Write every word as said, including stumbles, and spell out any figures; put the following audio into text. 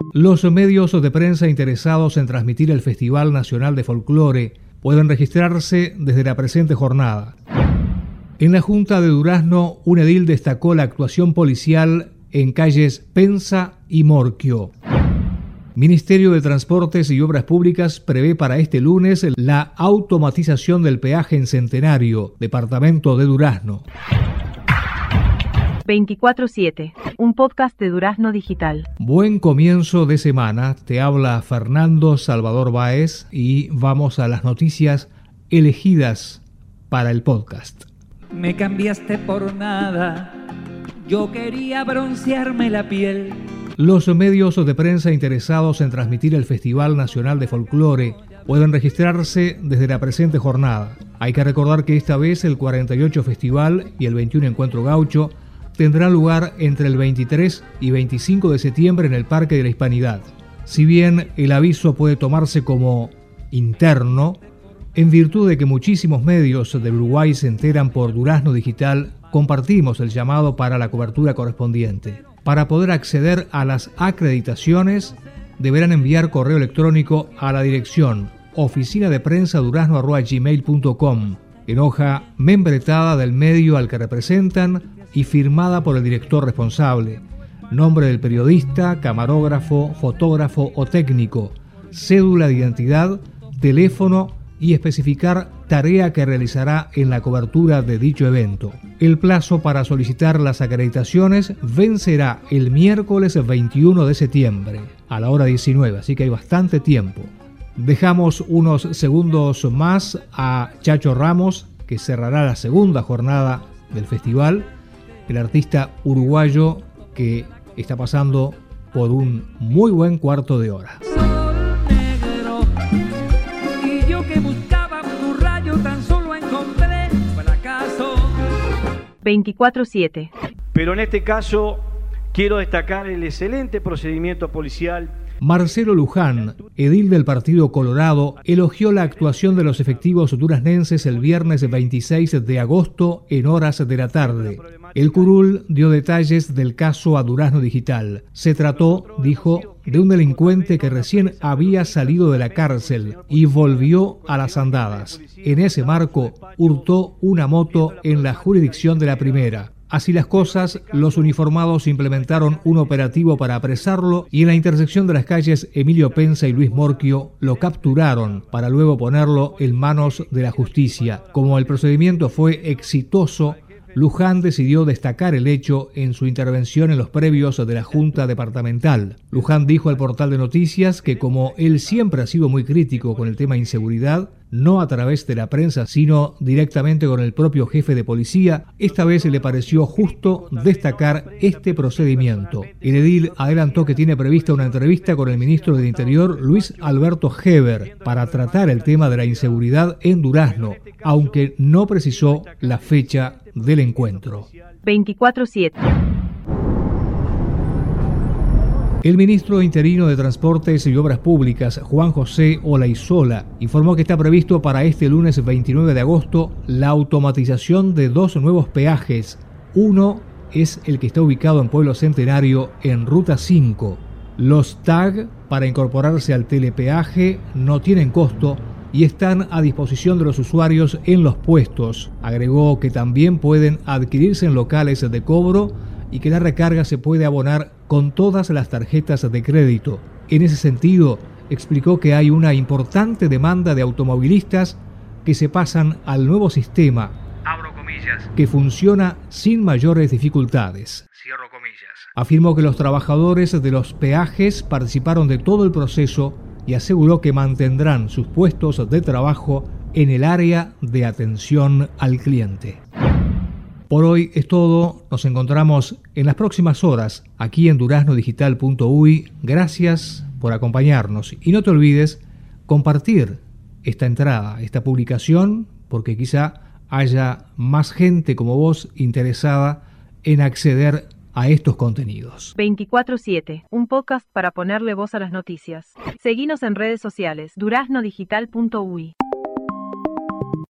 Los medios de prensa interesados en transmitir el Festival Nacional de Folclore pueden registrarse desde la presente jornada. En la Junta de Durazno, un edil destacó la actuación policial en calles Penza y Morquio. Ministerio de Transportes y Obras Públicas prevé para este lunes la automatización del peaje en Centenario, departamento de Durazno. veinticuatro siete, un podcast de Durazno Digital. Buen comienzo de semana, te habla Fernando Salvador Báez y vamos a las noticias elegidas para el podcast. Me cambiaste por nada, yo quería broncearme la piel. Los medios de prensa interesados en transmitir el Festival Nacional de Folclore pueden registrarse desde la presente jornada. Hay que recordar que esta vez el cuarenta y ocho Festival y el veintiuno Encuentro Gaucho tendrá lugar entre el veintitrés y veinticinco de septiembre en el Parque de la Hispanidad. Si bien el aviso puede tomarse como interno, en virtud de que muchísimos medios de Uruguay se enteran por Durazno Digital, compartimos el llamado para la cobertura correspondiente. Para poder acceder a las acreditaciones, deberán enviar correo electrónico a la dirección oficina de prensa durazno arroba gmail punto com, en hoja membretada del medio al que representan y firmada por el director responsable, nombre del periodista, camarógrafo, fotógrafo o técnico, cédula de identidad, teléfono y especificar tarea que realizará en la cobertura de dicho evento. El plazo para solicitar las acreditaciones vencerá el miércoles veintiuno de septiembre a la hora diecinueve, así que hay bastante tiempo. Dejamos unos segundos más a Chacho Ramos, que cerrará la segunda jornada del festival, el artista uruguayo que está pasando por un muy buen cuarto de hora. Sol negro, y yo que buscaba tu rayo tan solo encontré fracaso. veinticuatro siete. Pero en este caso quiero destacar el excelente procedimiento policial. Marcelo Luján, edil del Partido Colorado, elogió la actuación de los efectivos duraznenses el viernes veintiséis de agosto en horas de la tarde. El curul dio detalles del caso a Durazno Digital. Se trató, dijo, de un delincuente que recién había salido de la cárcel y volvió a las andadas. En ese marco, hurtó una moto en la jurisdicción de la primera. Así las cosas, los uniformados implementaron un operativo para apresarlo y en la intersección de las calles Emilio Penza y Luis Morquio lo capturaron para luego ponerlo en manos de la justicia. Como el procedimiento fue exitoso, Luján decidió destacar el hecho en su intervención en los previos de la Junta Departamental. Luján dijo al portal de noticias que como él siempre ha sido muy crítico con el tema inseguridad, no a través de la prensa, sino directamente con el propio jefe de policía, esta vez le pareció justo destacar este procedimiento. El edil adelantó que tiene prevista una entrevista con el ministro del Interior, Luis Alberto Heber, para tratar el tema de la inseguridad en Durazno, aunque no precisó la fecha del encuentro. veinticuatro siete. El ministro interino de Transportes y Obras Públicas, Juan José Olaizola, informó que está previsto para este lunes veintinueve de agosto la automatización de dos nuevos peajes. Uno es el que está ubicado en Pueblo Centenario en Ruta cinco. Los tag para incorporarse al telepeaje no tienen costo y están a disposición de los usuarios en los puestos. Agregó que también pueden adquirirse en locales de cobro y que la recarga se puede abonar con todas las tarjetas de crédito. En ese sentido, explicó que hay una importante demanda de automovilistas que se pasan al nuevo sistema, abro comillas, que funciona sin mayores dificultades. Cierro comillas. Afirmó que los trabajadores de los peajes participaron de todo el proceso y aseguró que mantendrán sus puestos de trabajo en el área de atención al cliente. Por hoy es todo, nos encontramos en las próximas horas aquí en durazno digital punto u y. Gracias por acompañarnos y no te olvides compartir esta entrada, esta publicación, porque quizá haya más gente como vos interesada en acceder a estos contenidos. veinticuatro siete, un podcast para ponerle voz a las noticias. Seguinos en redes sociales, durazno digital punto u y.